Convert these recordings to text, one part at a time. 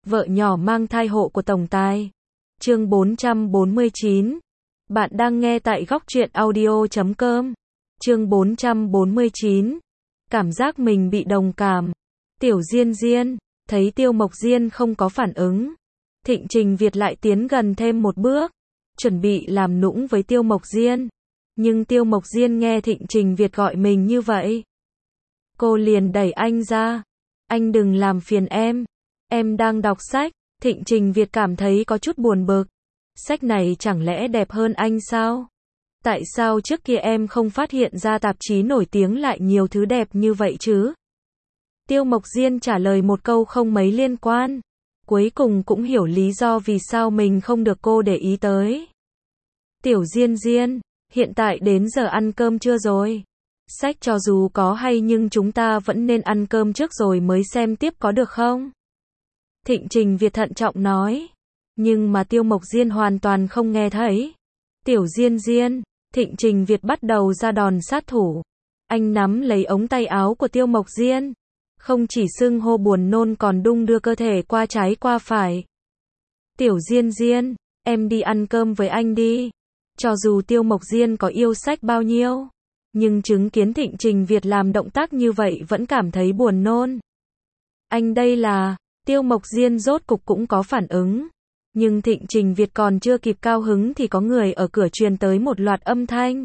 Vợ nhỏ mang thai hộ của tổng tài. Chương 449. Bạn đang nghe tại góc truyện audio.com. Chương 449. Cảm giác mình bị đồng cảm. Tiểu Diên Diên, thấy Tiêu Mộc Diên không có phản ứng. Thịnh Trình Việt lại tiến gần thêm một bước, chuẩn bị làm nũng với Tiêu Mộc Diên. Nhưng Tiêu Mộc Diên nghe Thịnh Trình Việt gọi mình như vậy, cô liền đẩy anh ra. Anh đừng làm phiền em đang đọc sách. Thịnh Trình Việt cảm thấy có chút buồn bực. Sách này chẳng lẽ đẹp hơn anh sao? Tại sao trước kia em không phát hiện ra tạp chí nổi tiếng lại nhiều thứ đẹp như vậy chứ? Tiêu Mộc Diên trả lời một câu không mấy liên quan. Cuối cùng cũng hiểu lý do vì sao mình không được cô để ý tới. Tiểu Diên Diên, hiện tại đến giờ ăn cơm chưa rồi? Sách cho dù có hay nhưng chúng ta vẫn nên ăn cơm trước rồi mới xem tiếp có được không? Thịnh Trình Việt thận trọng nói. Nhưng mà Tiêu Mộc Diên hoàn toàn không nghe thấy. Tiểu Diên Diên, Thịnh Trình Việt bắt đầu ra đòn sát thủ. Anh nắm lấy ống tay áo của Tiêu Mộc Diên. Không chỉ xưng hô buồn nôn còn đung đưa cơ thể qua trái qua phải. Tiểu Diên Diên, em đi ăn cơm với anh đi. Cho dù Tiêu Mộc Diên có yêu sách bao nhiêu, nhưng chứng kiến Thịnh Trình Việt làm động tác như vậy vẫn cảm thấy buồn nôn. Anh đây là... Tiêu Mộc Diên rốt cục cũng có phản ứng. Nhưng Thịnh Trình Việt còn chưa kịp cao hứng thì có người ở cửa truyền tới một loạt âm thanh.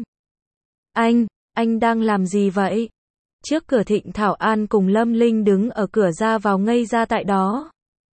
Anh đang làm gì vậy? Trước cửa Thịnh Thảo An cùng Lâm Linh đứng ở cửa ra vào ngây ra tại đó.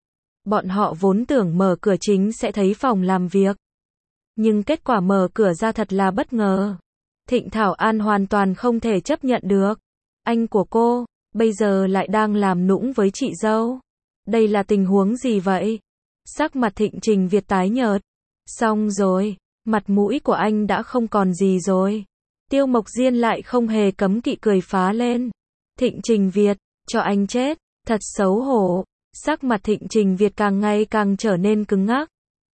Bọn họ vốn tưởng mở cửa chính sẽ thấy phòng làm việc. Nhưng kết quả mở cửa ra thật là bất ngờ. Thịnh Thảo An hoàn toàn không thể chấp nhận được. Anh của cô, bây giờ lại đang làm nũng với chị dâu. Đây là tình huống gì vậy? Sắc mặt Thịnh Trình Việt tái nhợt. Xong rồi, mặt mũi của anh đã không còn gì rồi. Tiêu Mộc Diên lại không hề cấm kỵ cười phá lên. Thịnh Trình Việt, cho anh chết, thật xấu hổ. Sắc mặt Thịnh Trình Việt càng ngày càng trở nên cứng ngắc.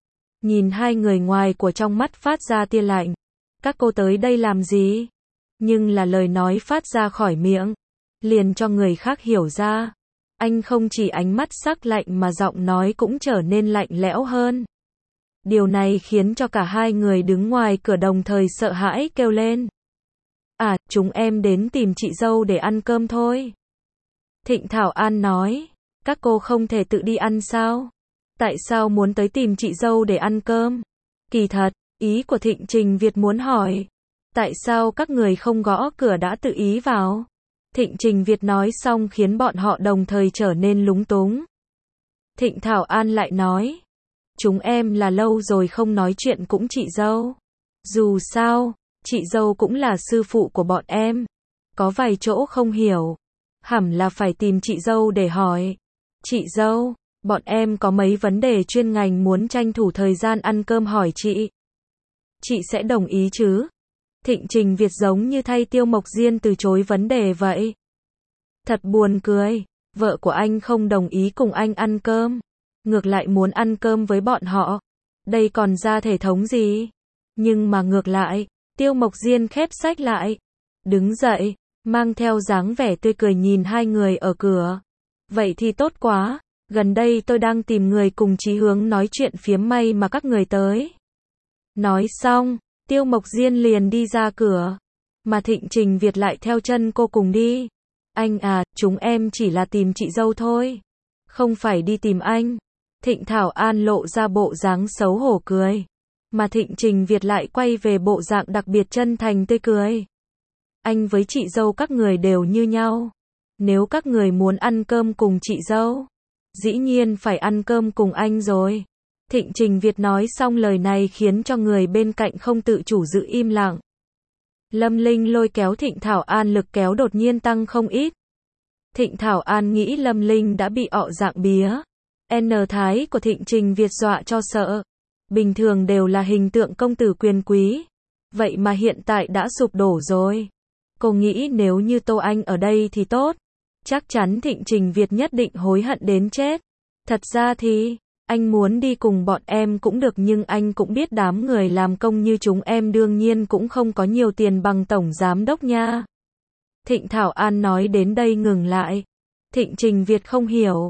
Nhìn hai người ngoài của trong mắt phát ra tia lạnh. Các cô tới đây làm gì? Nhưng là lời nói phát ra khỏi miệng, liền cho người khác hiểu ra. Anh không chỉ ánh mắt sắc lạnh mà giọng nói cũng trở nên lạnh lẽo hơn. Điều này khiến cho cả hai người đứng ngoài cửa đồng thời sợ hãi kêu lên. À, chúng em đến tìm chị dâu để ăn cơm thôi. Thịnh Thảo An nói, các cô không thể tự đi ăn sao? Tại sao muốn tới tìm chị dâu để ăn cơm? Kỳ thật, ý của Thịnh Trình Việt muốn hỏi, tại sao các người không gõ cửa đã tự ý vào? Thịnh Trình Việt nói xong khiến bọn họ đồng thời trở nên lúng túng. Thịnh Thảo An lại nói, chúng em là lâu rồi không nói chuyện cũng chị dâu. Dù sao, chị dâu cũng là sư phụ của bọn em. Có vài chỗ không hiểu, hẳn là phải tìm chị dâu để hỏi. Chị dâu, bọn em có mấy vấn đề chuyên ngành muốn tranh thủ thời gian ăn cơm hỏi chị. Chị sẽ đồng ý chứ? Thịnh Trình Việt giống như thay Tiêu Mộc Diên từ chối vấn đề vậy. Thật buồn cười, vợ của anh không đồng ý cùng anh ăn cơm, ngược lại muốn ăn cơm với bọn họ. Đây còn ra thể thống gì? Nhưng mà ngược lại, Tiêu Mộc Diên khép sách lại, đứng dậy, mang theo dáng vẻ tươi cười nhìn hai người ở cửa. Vậy thì tốt quá, gần đây tôi đang tìm người cùng chí hướng nói chuyện phiếm, may mà các người tới. Nói xong, Tiêu Mộc Diên liền đi ra cửa, mà Thịnh Trình Việt lại theo chân cô cùng đi. Anh à, chúng em chỉ là tìm chị dâu thôi, không phải đi tìm anh. Thịnh Thảo An lộ ra bộ dáng xấu hổ cười, mà Thịnh Trình Việt lại quay về bộ dạng đặc biệt chân thành tươi cười. Anh với chị dâu các người đều như nhau. Nếu các người muốn ăn cơm cùng chị dâu, dĩ nhiên phải ăn cơm cùng anh rồi. Thịnh Trình Việt nói xong lời này khiến cho người bên cạnh không tự chủ giữ im lặng. Lâm Linh lôi kéo Thịnh Thảo An, lực kéo đột nhiên tăng không ít. Thịnh Thảo An nghĩ Lâm Linh đã bị ọ dạng bía. Thái của Thịnh Trình Việt dọa cho sợ. Bình thường đều là hình tượng công tử quyền quý. Vậy mà hiện tại đã sụp đổ rồi. Cô nghĩ nếu như Tô Anh ở đây thì tốt. Chắc chắn Thịnh Trình Việt nhất định hối hận đến chết. Thật ra thì, anh muốn đi cùng bọn em cũng được, nhưng anh cũng biết đám người làm công như chúng em đương nhiên cũng không có nhiều tiền bằng tổng giám đốc nha. Thịnh Thảo An nói đến đây ngừng lại. Thịnh Trình Việt không hiểu.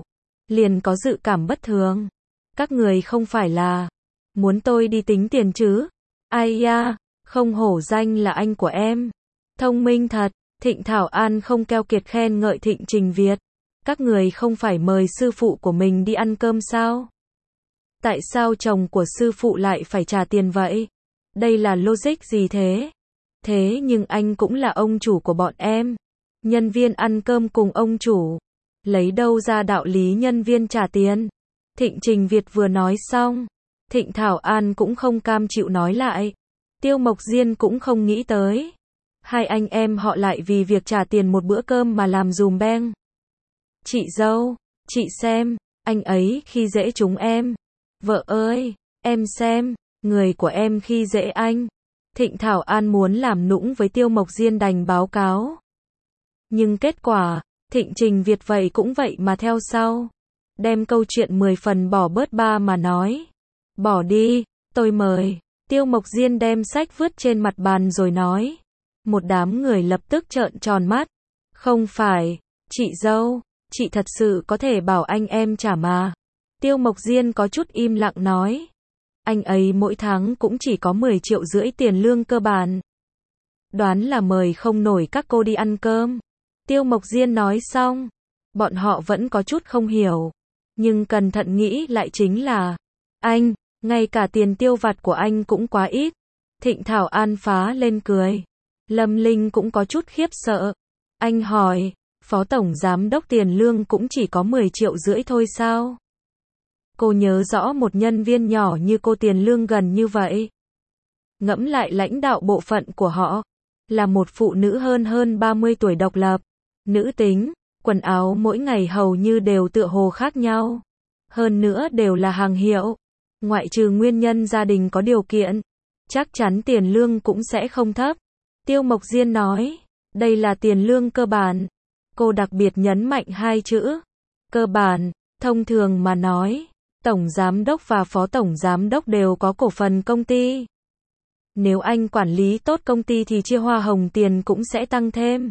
liền có dự cảm bất thường. Các người không phải là muốn tôi đi tính tiền chứ? Ai da, không hổ danh là anh của em. Thông minh thật. Thịnh Thảo An không keo kiệt khen ngợi Thịnh Trình Việt. Các người không phải mời sư phụ của mình đi ăn cơm sao? Tại sao chồng của sư phụ lại phải trả tiền vậy? Đây là logic gì thế? Thế nhưng anh cũng là ông chủ của bọn em. Nhân viên ăn cơm cùng ông chủ. Lấy đâu ra đạo lý nhân viên trả tiền? Thịnh Trình Việt vừa nói xong. Thịnh Thảo An cũng không cam chịu nói lại. Tiêu Mộc Diên cũng không nghĩ tới. Hai anh em họ lại vì việc trả tiền một bữa cơm mà làm dùm beng. Chị dâu, chị xem, anh ấy khi dễ chúng em. Vợ ơi, em xem, người của em khi dễ anh. Thịnh Thảo An muốn làm nũng với Tiêu Mộc Diên đành báo cáo. Nhưng kết quả, Thịnh Trình Việt vậy cũng vậy mà theo sau. Đem câu chuyện 10 phần bỏ bớt 3 mà nói. Bỏ đi, tôi mời. Tiêu Mộc Diên đem sách vứt trên mặt bàn rồi nói. Một đám người lập tức trợn tròn mắt. Không phải, chị dâu, chị thật sự có thể bảo anh em trả mà. Tiêu Mộc Diên có chút im lặng nói. Anh ấy mỗi tháng cũng chỉ có 10,5 triệu tiền lương cơ bản. Đoán là mời không nổi các cô đi ăn cơm. Tiêu Mộc Diên nói xong. Bọn họ vẫn có chút không hiểu. Nhưng cẩn thận nghĩ lại chính là. Anh, ngay cả tiền tiêu vặt của anh cũng quá ít. Thịnh Thảo An phá lên cười. Lâm Linh cũng có chút khiếp sợ. Anh hỏi, Phó Tổng Giám Đốc tiền lương cũng chỉ có 10,5 triệu thôi sao? Cô nhớ rõ một nhân viên nhỏ như cô tiền lương gần như vậy. Ngẫm lại lãnh đạo bộ phận của họ, là một phụ nữ hơn 30 tuổi độc lập, nữ tính, quần áo mỗi ngày hầu như đều tựa hồ khác nhau. Hơn nữa đều là hàng hiệu. Ngoại trừ nguyên nhân gia đình có điều kiện, chắc chắn tiền lương cũng sẽ không thấp. Tiêu Mộc Diên nói, đây là tiền lương cơ bản. Cô đặc biệt nhấn mạnh hai chữ, cơ bản. Thông thường mà nói, Tổng Giám Đốc và Phó Tổng Giám Đốc đều có cổ phần công ty. Nếu anh quản lý tốt công ty thì chia hoa hồng tiền cũng sẽ tăng thêm.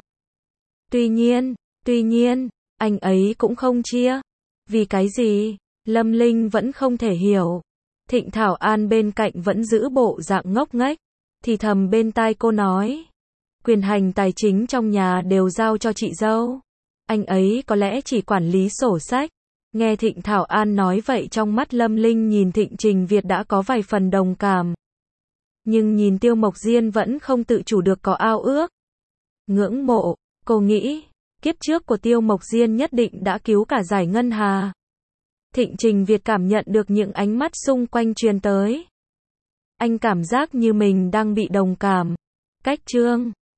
Tuy nhiên, anh ấy cũng không chia. Vì cái gì? Lâm Linh vẫn không thể hiểu. Thịnh Thảo An bên cạnh vẫn giữ bộ dạng ngốc nghếch, thì thầm bên tai cô nói. Quyền hành tài chính trong nhà đều giao cho chị dâu. Anh ấy có lẽ chỉ quản lý sổ sách. Nghe Thịnh Thảo An nói vậy trong mắt Lâm Linh nhìn Thịnh Trình Việt đã có vài phần đồng cảm. Nhưng nhìn Tiêu Mộc Diên vẫn không tự chủ được có ao ước. Ngưỡng mộ, cô nghĩ, kiếp trước của Tiêu Mộc Diên nhất định đã cứu cả Giải Ngân Hà. Thịnh Trình Việt cảm nhận được những ánh mắt xung quanh truyền tới. Anh cảm giác như mình đang bị đồng cảm. Cách chương